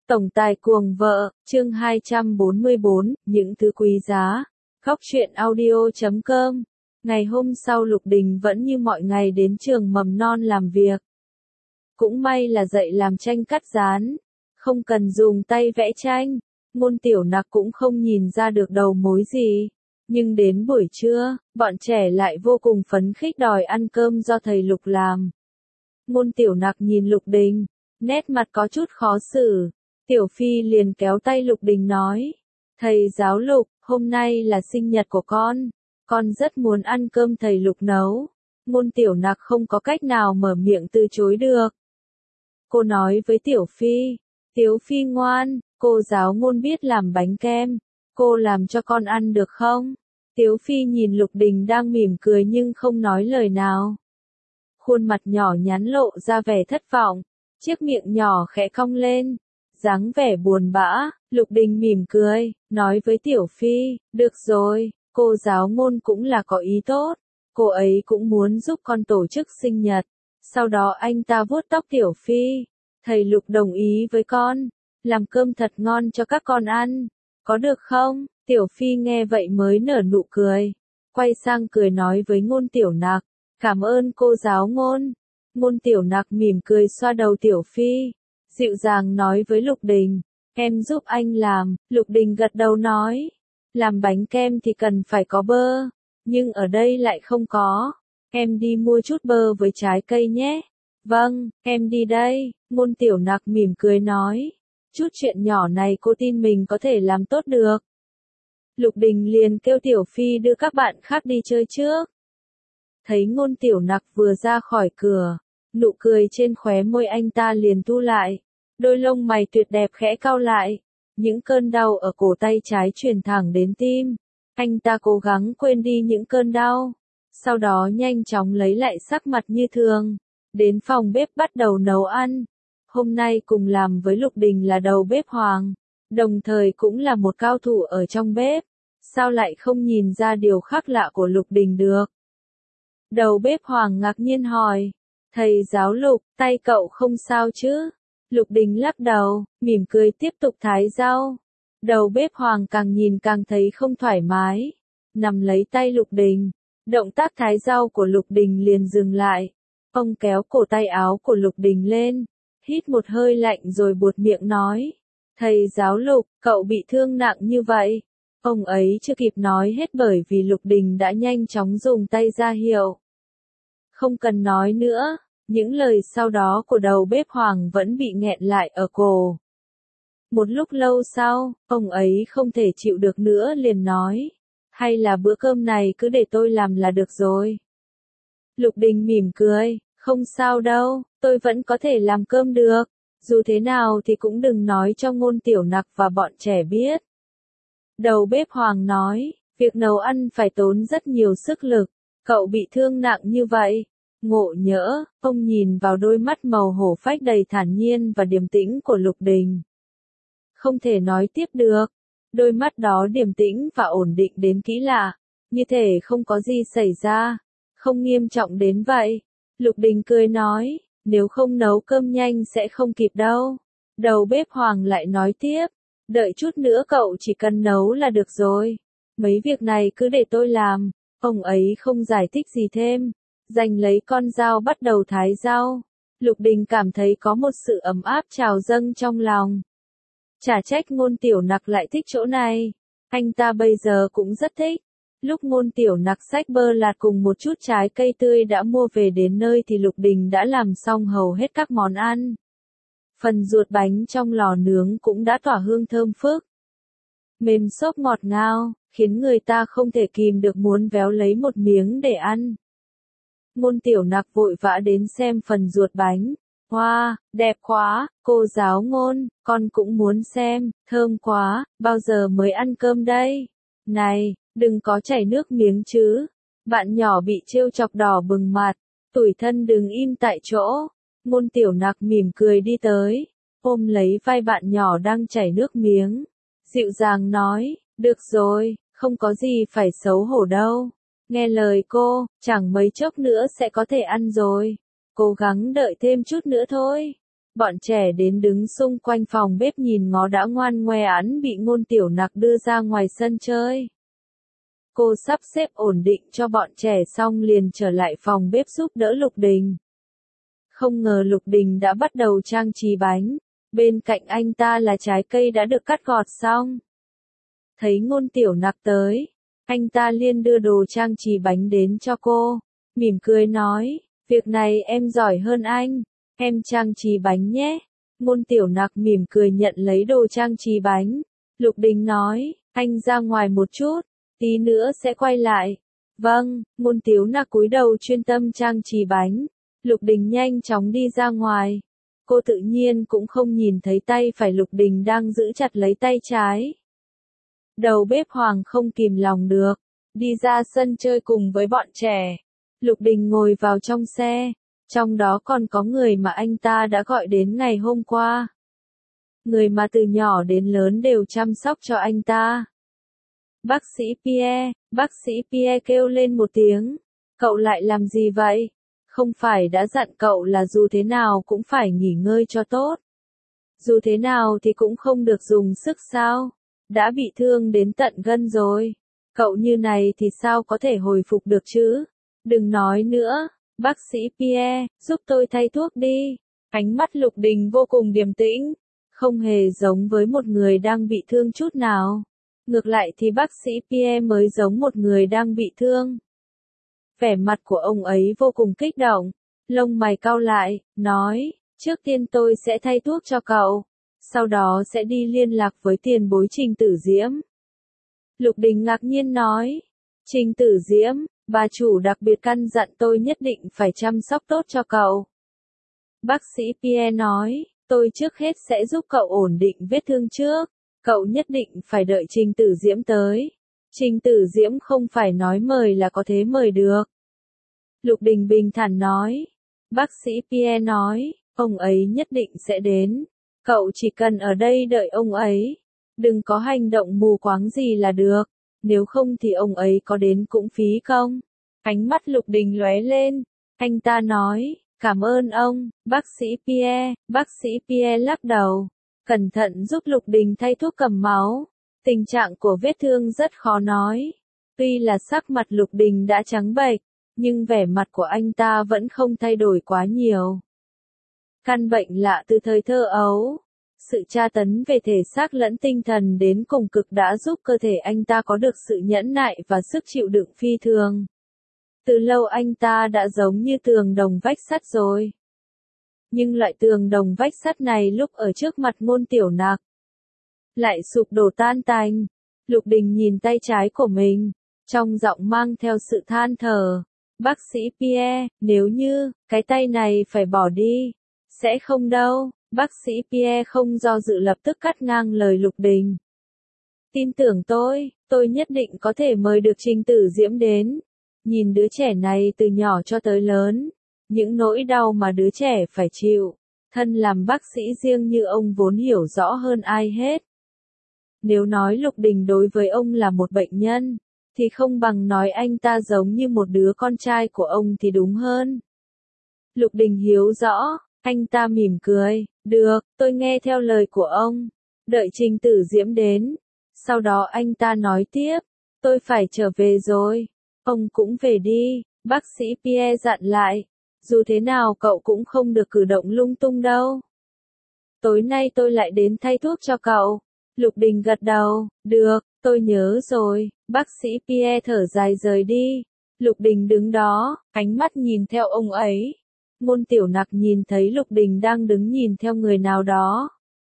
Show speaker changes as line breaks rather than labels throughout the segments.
Tổng tài cuồng vợ, chương 244, những thứ quý giá. Góc truyện audio.com. Ngày hôm sau Lục Đình vẫn như mọi ngày đến trường mầm non làm việc. Cũng may là dạy làm tranh cắt dán, không cần dùng tay vẽ tranh. Ngôn Tiểu Nặc cũng không nhìn ra được đầu mối gì. Nhưng đến buổi trưa, bọn trẻ lại vô cùng phấn khích đòi ăn cơm do thầy Lục làm. Ngôn Tiểu Nặc nhìn Lục Đình, nét mặt có chút khó xử. Tiểu Phi liền kéo tay Lục Đình nói, thầy giáo Lục, hôm nay là sinh nhật của con rất muốn ăn cơm thầy Lục nấu. Ngôn Tiểu Nặc không có cách nào mở miệng từ chối được. Cô nói với Tiểu Phi, Tiểu Phi ngoan, cô giáo Ngôn biết làm bánh kem, cô làm cho con ăn được không? Tiểu Phi nhìn Lục Đình đang mỉm cười nhưng không nói lời nào. Khuôn mặt nhỏ nhắn lộ ra vẻ thất vọng, chiếc miệng nhỏ khẽ cong lên. Dáng vẻ buồn bã, Lục Đình mỉm cười, nói với Tiểu Phi, được rồi, cô giáo Ngôn cũng là có ý tốt, cô ấy cũng muốn giúp con tổ chức sinh nhật. Sau đó anh ta vuốt tóc Tiểu Phi, thầy Lục đồng ý với con, làm cơm thật ngon cho các con ăn, có được không? Tiểu Phi nghe vậy mới nở nụ cười, quay sang cười nói với Ngôn Tiểu Nặc, cảm ơn cô giáo Ngôn. Ngôn Tiểu Nặc mỉm cười xoa đầu Tiểu Phi, dịu dàng nói với Lục Đình, em giúp anh làm. Lục Đình gật đầu nói, làm bánh kem thì cần phải có bơ, nhưng ở đây lại không có, em đi mua chút bơ với trái cây nhé. Vâng, em đi đây. Ngôn Tiểu Nặc mỉm cười nói, chút chuyện nhỏ này cô tin mình có thể làm tốt được. Lục Đình liền kêu Tiểu Phi đưa các bạn khác đi chơi trước. Thấy Ngôn Tiểu Nặc vừa ra khỏi cửa, nụ cười trên khóe môi anh ta liền thu lại, đôi lông mày tuyệt đẹp khẽ cau lại, những cơn đau ở cổ tay trái truyền thẳng đến tim. Anh ta cố gắng quên đi những cơn đau, sau đó nhanh chóng lấy lại sắc mặt như thường, đến phòng bếp bắt đầu nấu ăn. Hôm nay cùng làm với Lục Đình là đầu bếp Hoàng, đồng thời cũng là một cao thủ ở trong bếp, sao lại không nhìn ra điều khác lạ của Lục Đình được? Đầu bếp Hoàng ngạc nhiên hỏi, thầy giáo Lục, tay cậu không sao chứ? Lục Đình lắc đầu, mỉm cười tiếp tục thái rau. Đầu bếp Hoàng càng nhìn càng thấy không thoải mái, nắm lấy tay Lục Đình. Động tác thái rau của Lục Đình liền dừng lại. Ông kéo cổ tay áo của Lục Đình lên, hít một hơi lạnh rồi buột miệng nói, thầy giáo Lục, cậu bị thương nặng như vậy. Ông ấy chưa kịp nói hết bởi vì Lục Đình đã nhanh chóng dùng tay ra hiệu. Không cần nói nữa. Những lời sau đó của đầu bếp Hoàng vẫn bị nghẹn lại ở cổ. Một lúc lâu sau, ông ấy không thể chịu được nữa liền nói, hay là bữa cơm này cứ để tôi làm là được rồi. Lục Đình mỉm cười, không sao đâu, tôi vẫn có thể làm cơm được, dù thế nào thì cũng đừng nói cho Ngôn Tiểu Nặc và bọn trẻ biết. Đầu bếp Hoàng nói, việc nấu ăn phải tốn rất nhiều sức lực, cậu bị thương nặng như vậy. Ngộ nhỡ, ông nhìn vào đôi mắt màu hổ phách đầy thản nhiên và điềm tĩnh của Lục Đình. Không thể nói tiếp được, đôi mắt đó điềm tĩnh và ổn định đến kỳ lạ, như thể không có gì xảy ra, không nghiêm trọng đến vậy. Lục Đình cười nói, nếu không nấu cơm nhanh sẽ không kịp đâu. Đầu bếp Hoàng lại nói tiếp, đợi chút nữa cậu chỉ cần nấu là được rồi, mấy việc này cứ để tôi làm. Ông ấy không giải thích gì thêm, giành lấy con dao bắt đầu thái rau. Lục Đình cảm thấy có một sự ấm áp trào dâng trong lòng. Chả trách Ngôn Tiểu Nặc lại thích chỗ này, anh ta bây giờ cũng rất thích. Lúc Ngôn Tiểu Nặc xách bơ lạt cùng một chút trái cây tươi đã mua về đến nơi thì Lục Đình đã làm xong hầu hết các món ăn. Phần ruột bánh trong lò nướng cũng đã tỏa hương thơm phức, mềm xốp ngọt ngào, khiến người ta không thể kìm được muốn véo lấy một miếng để ăn. Ngôn Tiểu Nặc vội vã đến xem phần ruột bánh. Wow, đẹp quá, cô giáo Ngôn, con cũng muốn xem, thơm quá, bao giờ mới ăn cơm đây? Này, đừng có chảy nước miếng chứ. Bạn nhỏ bị trêu chọc đỏ bừng mặt, tủi thân đừng im tại chỗ. Ngôn Tiểu Nặc mỉm cười đi tới, ôm lấy vai bạn nhỏ đang chảy nước miếng, dịu dàng nói, được rồi, không có gì phải xấu hổ đâu. Nghe lời cô, chẳng mấy chốc nữa sẽ có thể ăn rồi. Cố gắng đợi thêm chút nữa thôi. Bọn trẻ đến đứng xung quanh phòng bếp nhìn ngó đã ngoan ngoãn bị Ngôn Tiểu Nặc đưa ra ngoài sân chơi. Cô sắp xếp ổn định cho bọn trẻ xong liền trở lại phòng bếp giúp đỡ Lục Đình. Không ngờ Lục Đình đã bắt đầu trang trí bánh, bên cạnh anh ta là trái cây đã được cắt gọt xong. Thấy Ngôn Tiểu Nặc tới, anh ta liền đưa đồ trang trí bánh đến cho cô, mỉm cười nói, việc này em giỏi hơn anh, em trang trí bánh nhé. Ngôn Tiểu Nặc mỉm cười nhận lấy đồ trang trí bánh. Lục Đình nói, anh ra ngoài một chút, tí nữa sẽ quay lại. Vâng, Ngôn Tiểu Nặc cúi đầu chuyên tâm trang trí bánh. Lục Đình nhanh chóng đi ra ngoài. Cô tự nhiên cũng không nhìn thấy tay phải Lục Đình đang giữ chặt lấy tay trái. Đầu bếp Hoàng không kìm lòng được, đi ra sân chơi cùng với bọn trẻ. Lục Đình ngồi vào trong xe, trong đó còn có người mà anh ta đã gọi đến ngày hôm qua. Người mà từ nhỏ đến lớn đều chăm sóc cho anh ta. Bác sĩ Pierre kêu lên một tiếng. Cậu lại làm gì vậy? Không phải đã dặn cậu là dù thế nào cũng phải nghỉ ngơi cho tốt. Dù thế nào thì cũng không được dùng sức sao? Đã bị thương đến tận gân rồi. Cậu như này thì sao có thể hồi phục được chứ? Đừng nói nữa, bác sĩ Pierre, giúp tôi thay thuốc đi. Ánh mắt Lục Đình vô cùng điềm tĩnh, không hề giống với một người đang bị thương chút nào. Ngược lại thì bác sĩ Pierre mới giống một người đang bị thương. Vẻ mặt của ông ấy vô cùng kích động, lông mày cau lại, nói, trước tiên tôi sẽ thay thuốc cho cậu, sau đó sẽ đi liên lạc với tiền bối Trình Tử Diễm. Lục Đình ngạc nhiên nói, Trình Tử Diễm, bà chủ đặc biệt căn dặn tôi nhất định phải chăm sóc tốt cho cậu. Bác sĩ Pierre nói, tôi trước hết sẽ giúp cậu ổn định vết thương trước, cậu nhất định phải đợi Trình Tử Diễm tới. Trình Tử Diễm không phải nói mời là có thể mời được. Lục Đình bình thản nói. Bác sĩ Pierre nói, ông ấy nhất định sẽ đến. Cậu chỉ cần ở đây đợi ông ấy. Đừng có hành động mù quáng gì là được. Nếu không thì ông ấy có đến cũng phí công. Ánh mắt Lục Đình lóe lên. Anh ta nói, cảm ơn ông, bác sĩ Pierre. Bác sĩ Pierre lắc đầu. Cẩn thận giúp Lục Đình thay thuốc cầm máu. Tình trạng của vết thương rất khó nói. Tuy là sắc mặt Lục Đình đã trắng bệch, nhưng vẻ mặt của anh ta vẫn không thay đổi quá nhiều. Căn bệnh lạ từ thời thơ ấu, sự tra tấn về thể xác lẫn tinh thần đến cùng cực đã giúp cơ thể anh ta có được sự nhẫn nại và sức chịu đựng phi thường. Từ lâu anh ta đã giống như tường đồng vách sắt rồi. Nhưng loại tường đồng vách sắt này lúc ở trước mặt Ngôn Tiểu Nặc lại sụp đổ tan tành. Lục Đình nhìn tay trái của mình, trong giọng mang theo sự than thở. Bác sĩ Pierre, nếu như, cái tay này phải bỏ đi. Sẽ không đâu, bác sĩ Pierre không do dự lập tức cắt ngang lời Lục Đình. Tin tưởng tôi nhất định có thể mời được Trình Tử Diễm đến. Nhìn đứa trẻ này từ nhỏ cho tới lớn, những nỗi đau mà đứa trẻ phải chịu, thân làm bác sĩ riêng như ông vốn hiểu rõ hơn ai hết. Nếu nói Lục Đình đối với ông là một bệnh nhân, thì không bằng nói anh ta giống như một đứa con trai của ông thì đúng hơn. Lục Đình hiểu rõ, anh ta mỉm cười, được, tôi nghe theo lời của ông, đợi Trình Tử Diễm đến. Sau đó anh ta nói tiếp, tôi phải trở về rồi, ông cũng về đi, bác sĩ Pierre dặn lại, dù thế nào cậu cũng không được cử động lung tung đâu. Tối nay tôi lại đến thay thuốc cho cậu. Lục Đình gật đầu, được, tôi nhớ rồi, bác sĩ Pierre thở dài rời đi. Lục Đình đứng đó, ánh mắt nhìn theo ông ấy. Ngôn Tiểu Nặc nhìn thấy Lục Đình đang đứng nhìn theo người nào đó.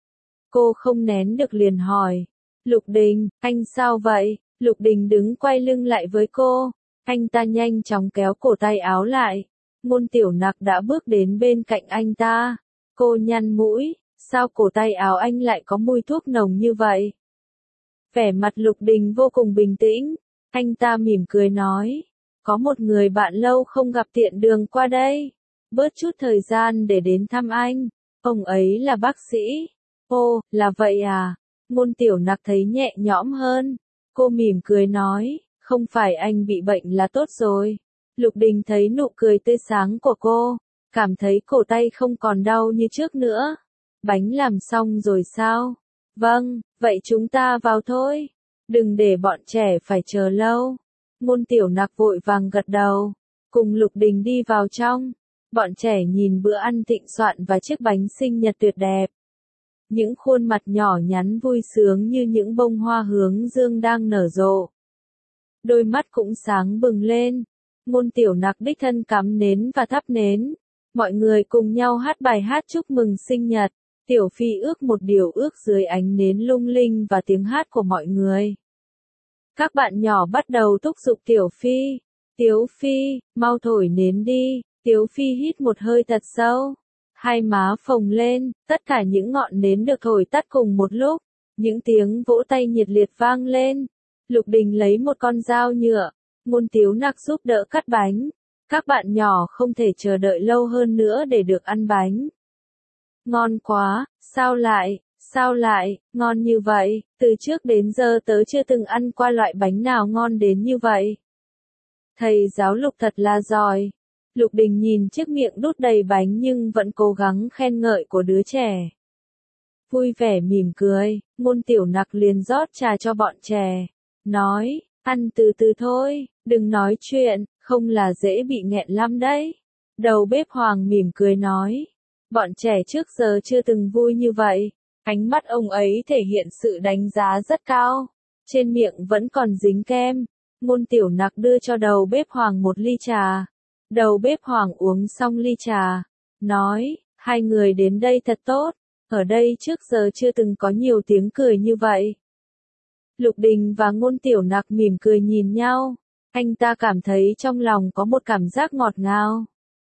Cô không nén được liền hỏi, Lục Đình, anh sao vậy? Lục Đình đứng quay lưng lại với cô, anh ta nhanh chóng kéo cổ tay áo lại. Ngôn Tiểu Nặc đã bước đến bên cạnh anh ta. Cô nhăn mũi. Sao cổ tay áo anh lại có mùi thuốc nồng như vậy? Vẻ mặt Lục Đình vô cùng bình tĩnh. Anh ta mỉm cười nói. Có một người bạn lâu không gặp tiện đường qua đây. Bớt chút thời gian để đến thăm anh. Ông ấy là bác sĩ. Ồ, là vậy à? Ngôn Tiểu Nặc thấy nhẹ nhõm hơn. Cô mỉm cười nói. Không phải anh bị bệnh là tốt rồi. Lục Đình thấy nụ cười tươi sáng của cô. cảm thấy cổ tay không còn đau như trước nữa. Bánh làm xong rồi sao? Vâng, vậy chúng ta vào thôi. Đừng để bọn trẻ phải chờ lâu. Ngôn Tiểu Nặc vội vàng gật đầu, cùng Lục Đình đi vào trong. Bọn trẻ nhìn bữa ăn thịnh soạn và chiếc bánh sinh nhật tuyệt đẹp. Những khuôn mặt nhỏ nhắn vui sướng như những bông hoa hướng dương đang nở rộ. Đôi mắt cũng sáng bừng lên. Ngôn Tiểu Nặc đích thân cắm nến và thắp nến. Mọi người cùng nhau hát bài hát chúc mừng sinh nhật. Tiểu Phi ước một điều ước dưới ánh nến lung linh và tiếng hát của mọi người. Các bạn nhỏ bắt đầu thúc giục Tiểu Phi. Tiếu Phi, mau thổi nến đi. Tiếu Phi hít một hơi thật sâu. Hai má phồng lên, tất cả những ngọn nến được thổi tắt cùng một lúc. Những tiếng vỗ tay nhiệt liệt vang lên. Lục Đình lấy một con dao nhựa. Ngôn Tiếu Nặc giúp đỡ cắt bánh. Các bạn nhỏ không thể chờ đợi lâu hơn nữa để được ăn bánh. Ngon quá, sao lại, ngon như vậy, từ trước đến giờ tớ chưa từng ăn qua loại bánh nào ngon đến như vậy. Thầy giáo Lục thật là giỏi. Lục Đình nhìn chiếc miệng đút đầy bánh nhưng vẫn cố gắng khen ngợi của đứa trẻ. Vui vẻ mỉm cười, Ngôn Tiểu Nặc liền rót trà cho bọn trẻ. Nói, ăn từ từ thôi, đừng nói chuyện, không là dễ bị nghẹn lắm đấy. Đầu bếp Hoàng mỉm cười nói. Bọn trẻ trước giờ chưa từng vui như vậy. Ánh mắt ông ấy thể hiện sự đánh giá rất cao. Trên miệng vẫn còn dính kem. Ngôn Tiểu Nặc đưa cho đầu bếp Hoàng một ly trà. Đầu bếp Hoàng uống xong ly trà. Nói, hai người đến đây thật tốt. Ở đây trước giờ chưa từng có nhiều tiếng cười như vậy. Lục Đình và Ngôn Tiểu Nặc mỉm cười nhìn nhau. Anh ta cảm thấy trong lòng có một cảm giác ngọt ngào.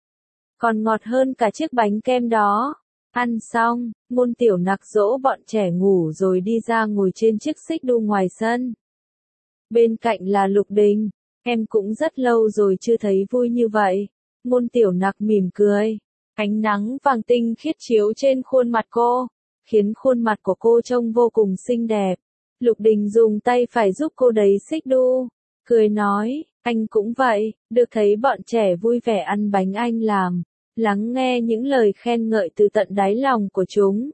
Còn ngọt hơn cả chiếc bánh kem đó. Ăn xong, Ngôn Tiểu Nặc dỗ bọn trẻ ngủ rồi đi ra ngồi trên chiếc xích đu ngoài sân. Bên cạnh là Lục Đình. Em cũng rất lâu rồi chưa thấy vui như vậy. Ngôn Tiểu Nặc mỉm cười. Ánh nắng vàng tinh khiết chiếu trên khuôn mặt cô, khiến khuôn mặt của cô trông vô cùng xinh đẹp. Lục Đình dùng tay phải giúp cô đẩy xích đu, cười nói, anh cũng vậy, được thấy bọn trẻ vui vẻ ăn bánh anh làm, lắng nghe những lời khen ngợi từ tận đáy lòng của chúng.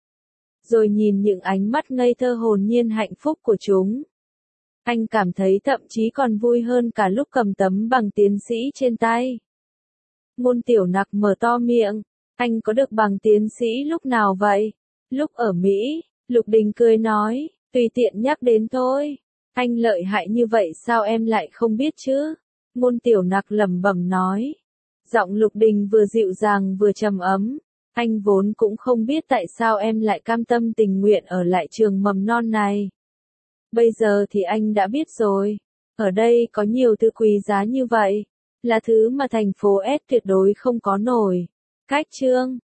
Rồi nhìn những ánh mắt ngây thơ hồn nhiên hạnh phúc của chúng. Anh cảm thấy thậm chí còn vui hơn cả lúc cầm tấm bằng tiến sĩ trên tay. Ngôn Tiểu Nặc mở to miệng, anh có được bằng tiến sĩ lúc nào vậy? Lúc ở Mỹ, Lục Đình cười nói, tùy tiện nhắc đến thôi. Anh lợi hại như vậy sao em lại không biết chứ? Ngôn Tiểu Nặc lẩm bẩm nói. Giọng Lục Đình vừa dịu dàng vừa trầm ấm. Anh vốn cũng không biết tại sao em lại cam tâm tình nguyện ở lại trường mầm non này. Bây giờ thì anh đã biết rồi. Ở đây có nhiều thứ quý giá như vậy. Là thứ mà thành phố S tuyệt đối không có nổi. Cách chương